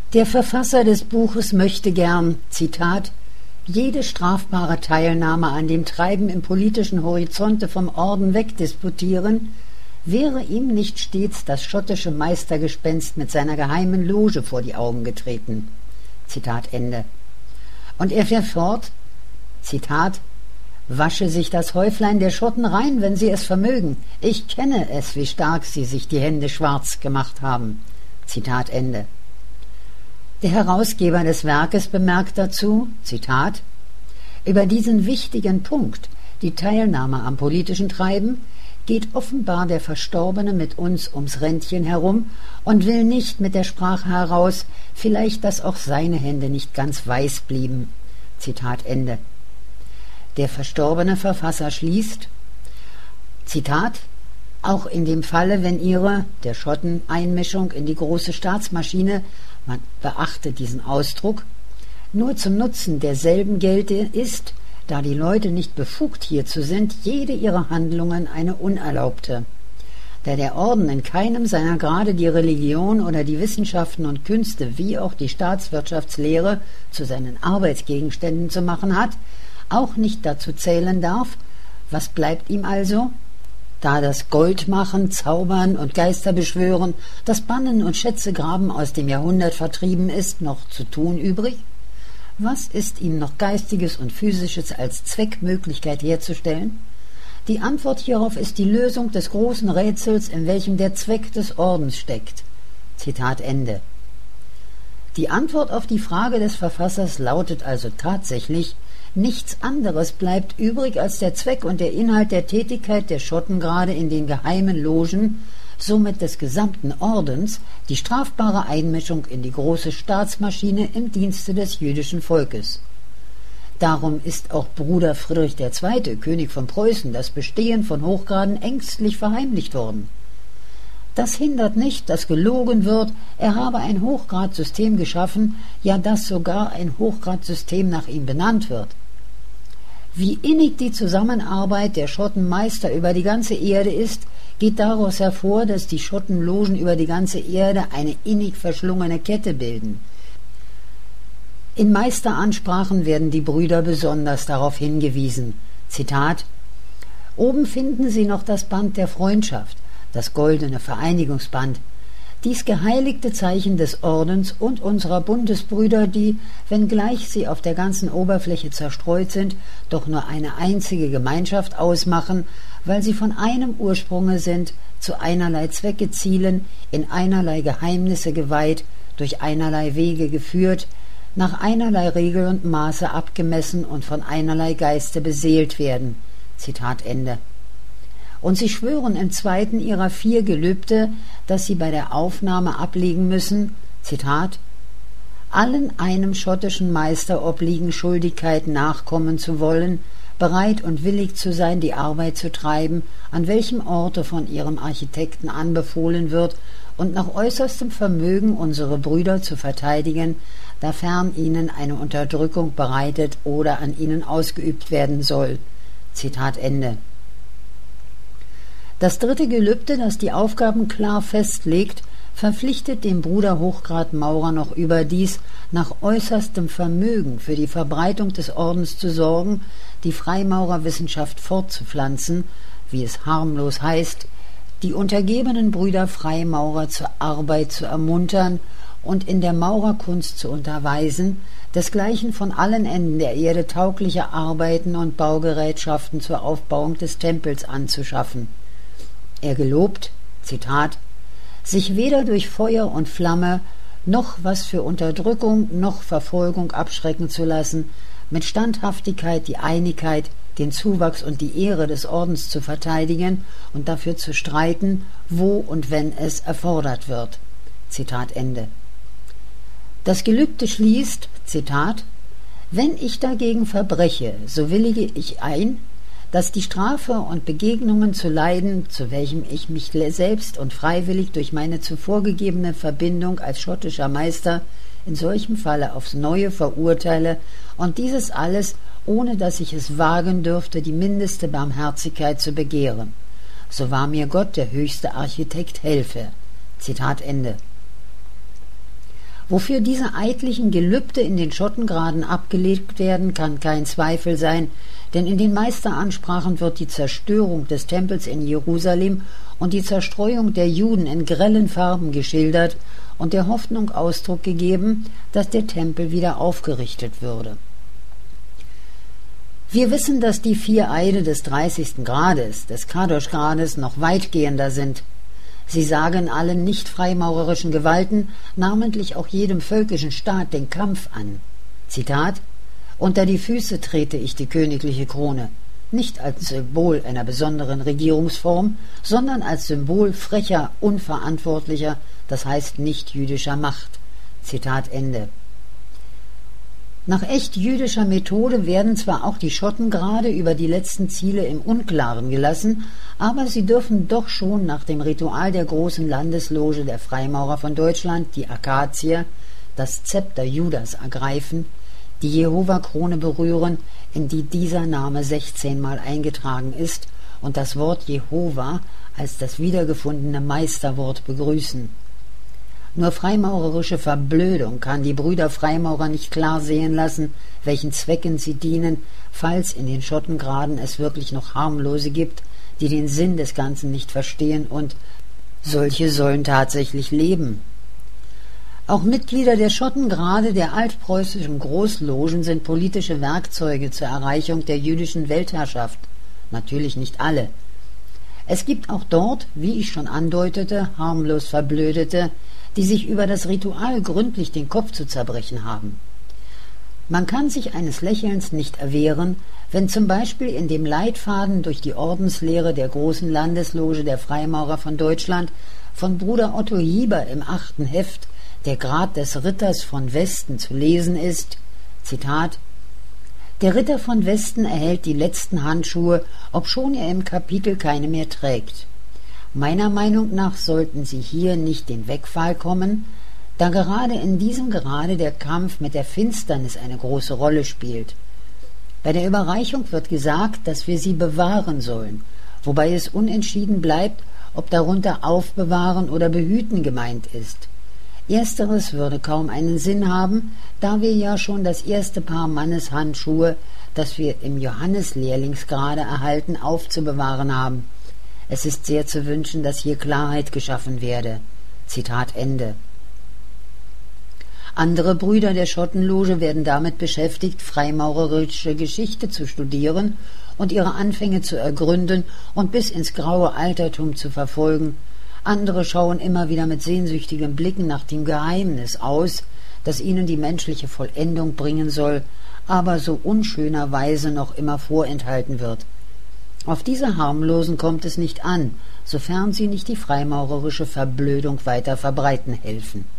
Der Verfasser des Buches möchte gern, Zitat, jede strafbare Teilnahme an dem Treiben im politischen Horizonte vom Orden wegdisputieren, wäre ihm nicht stets das schottische Meistergespenst mit seiner geheimen Loge vor die Augen getreten. Zitat Ende. Und er fährt fort, Zitat, wasche sich das Häuflein der Schotten rein, wenn sie es vermögen. Ich kenne es, wie stark sie sich die Hände schwarz gemacht haben. Zitat Ende. Der Herausgeber des Werkes bemerkt dazu, Zitat, über diesen wichtigen Punkt, die Teilnahme am politischen Treiben, geht offenbar der Verstorbene mit uns ums Rändchen herum und will nicht mit der Sprache heraus, vielleicht, dass auch seine Hände nicht ganz weiß blieben. Zitat Ende. Der verstorbene Verfasser schließt, Zitat, auch in dem Falle, wenn ihre, der Schotten, Einmischung in die große Staatsmaschine, man beachte diesen Ausdruck, nur zum Nutzen derselben gelte, ist, da die Leute nicht befugt hierzu sind, jede ihrer Handlungen eine unerlaubte. Da der Orden in keinem seiner Grade die Religion oder die Wissenschaften und Künste wie auch die Staatswirtschaftslehre zu seinen Arbeitsgegenständen zu machen hat, auch nicht dazu zählen darf, was bleibt ihm also? Da das Goldmachen, Zaubern und Geisterbeschwören, das Bannen und Schätzegraben aus dem Jahrhundert vertrieben ist, noch zu tun übrig? Was ist ihm noch Geistiges und Physisches als Zweckmöglichkeit herzustellen? Die Antwort hierauf ist die Lösung des großen Rätsels, in welchem der Zweck des Ordens steckt. Zitat Ende. Die Antwort auf die Frage des Verfassers lautet also tatsächlich, nichts anderes bleibt übrig als der Zweck und der Inhalt der Tätigkeit der Schotten gerade in den geheimen Logen, somit des gesamten Ordens, die strafbare Einmischung in die große Staatsmaschine im Dienste des jüdischen Volkes. Darum ist auch Bruder Friedrich II., König von Preußen, das Bestehen von Hochgraden ängstlich verheimlicht worden. Das hindert nicht, dass gelogen wird, er habe ein Hochgradsystem geschaffen, ja dass sogar ein Hochgradsystem nach ihm benannt wird. Wie innig die Zusammenarbeit der Schottenmeister über die ganze Erde ist, geht daraus hervor, dass die Schottenlogen über die ganze Erde eine innig verschlungene Kette bilden. In Meisteransprachen werden die Brüder besonders darauf hingewiesen. Zitat: Oben finden Sie noch das Band der Freundschaft, das goldene Vereinigungsband, dies geheiligte Zeichen des Ordens und unserer Bundesbrüder, die, wenngleich sie auf der ganzen Oberfläche zerstreut sind, doch nur eine einzige Gemeinschaft ausmachen, weil sie von einem Ursprunge sind, zu einerlei Zwecke zielen, in einerlei Geheimnisse geweiht, durch einerlei Wege geführt, nach einerlei Regel und Maße abgemessen und von einerlei Geiste beseelt werden. Zitat Ende. Und sie schwören im zweiten ihrer 4 Gelübde, dass sie bei der Aufnahme ablegen müssen, Zitat, allen einem schottischen Meister obliegen Schuldigkeit nachkommen zu wollen, bereit und willig zu sein, die Arbeit zu treiben, an welchem Orte von ihrem Architekten anbefohlen wird, und nach äußerstem Vermögen unsere Brüder zu verteidigen, dafern ihnen eine Unterdrückung bereitet oder an ihnen ausgeübt werden soll. Zitat Ende. Das 3. Gelübde, das die Aufgaben klar festlegt, verpflichtet den Bruder Hochgrad Maurer noch überdies, nach äußerstem Vermögen für die Verbreitung des Ordens zu sorgen, die Freimaurerwissenschaft fortzupflanzen, wie es harmlos heißt, die untergebenen Brüder Freimaurer zur Arbeit zu ermuntern und in der Maurerkunst zu unterweisen, desgleichen von allen Enden der Erde taugliche Arbeiten und Baugerätschaften zur Aufbauung des Tempels anzuschaffen. Er gelobt, Zitat, sich weder durch Feuer und Flamme noch was für Unterdrückung noch Verfolgung abschrecken zu lassen, mit Standhaftigkeit die Einigkeit, den Zuwachs und die Ehre des Ordens zu verteidigen und dafür zu streiten, wo und wenn es erfordert wird. Zitat Ende. Das Gelübde schließt, Zitat, wenn ich dagegen verbreche, so willige ich ein, dass die Strafe und Begegnungen zu leiden, zu welchem ich mich selbst und freiwillig durch meine zuvor gegebene Verbindung als schottischer Meister in solchem Falle aufs Neue verurteile, und dieses alles, ohne dass ich es wagen dürfte, die mindeste Barmherzigkeit zu begehren. So wahr mir Gott, der höchste Architekt, helfe. Zitat Ende. Wofür diese eidlichen Gelübde in den Schottengraden abgelegt werden, kann kein Zweifel sein, denn in den Meisteransprachen wird die Zerstörung des Tempels in Jerusalem und die Zerstreuung der Juden in grellen Farben geschildert und der Hoffnung Ausdruck gegeben, dass der Tempel wieder aufgerichtet würde. Wir wissen, dass die 4 Eide des 30. Grades, des Kadosh-Grades, noch weitgehender sind. Sie sagen allen nicht freimaurerischen Gewalten, namentlich auch jedem völkischen Staat, den Kampf an. Zitat: Unter die Füße trete ich die königliche Krone, nicht als Symbol einer besonderen Regierungsform, sondern als Symbol frecher, unverantwortlicher, das heißt nicht jüdischer Macht. Zitat Ende. Nach echt jüdischer Methode werden zwar auch die Schottengrade über die letzten Ziele im Unklaren gelassen, aber sie dürfen doch schon nach dem Ritual der großen Landesloge der Freimaurer von Deutschland, die Akazie, das Zepter Judas ergreifen, die Jehova-Krone berühren, in die dieser Name 16-mal eingetragen ist, und das Wort Jehova als das wiedergefundene Meisterwort begrüßen. Nur freimaurerische Verblödung kann die Brüder Freimaurer nicht klar sehen lassen, welchen Zwecken sie dienen, falls in den Schottengraden es wirklich noch Harmlose gibt, die den Sinn des Ganzen nicht verstehen, und solche sollen tatsächlich leben. Auch Mitglieder der Schottengrade der altpreußischen Großlogen sind politische Werkzeuge zur Erreichung der jüdischen Weltherrschaft. Natürlich nicht alle. Es gibt auch dort, wie ich schon andeutete, harmlos Verblödete, die sich über das Ritual gründlich den Kopf zu zerbrechen haben. Man kann sich eines Lächelns nicht erwehren, wenn zum Beispiel in dem Leitfaden durch die Ordenslehre der großen Landesloge der Freimaurer von Deutschland von Bruder Otto Hieber im 8. Heft Der Grad des Ritters von Westen zu lesen ist, Zitat: Der Ritter von Westen erhält die letzten Handschuhe, obschon er im Kapitel keine mehr trägt. Meiner Meinung nach sollten sie hier nicht den Wegfall kommen, da gerade in diesem Grade der Kampf mit der Finsternis eine große Rolle spielt. Bei der Überreichung wird gesagt, dass wir sie bewahren sollen, wobei es unentschieden bleibt, ob darunter aufbewahren oder behüten gemeint ist. Ersteres würde kaum einen Sinn haben, da wir ja schon das erste Paar Manneshandschuhe, das wir im Johanneslehrlingsgrade erhalten, aufzubewahren haben. Es ist sehr zu wünschen, dass hier Klarheit geschaffen werde. Zitat Ende. Andere Brüder der Schottenloge werden damit beschäftigt, freimaurerische Geschichte zu studieren und ihre Anfänge zu ergründen und bis ins graue Altertum zu verfolgen. Andere schauen immer wieder mit sehnsüchtigen Blicken nach dem Geheimnis aus, das ihnen die menschliche Vollendung bringen soll, aber so unschönerweise noch immer vorenthalten wird. Auf diese Harmlosen kommt es nicht an, sofern sie nicht die freimaurerische Verblödung weiter verbreiten helfen.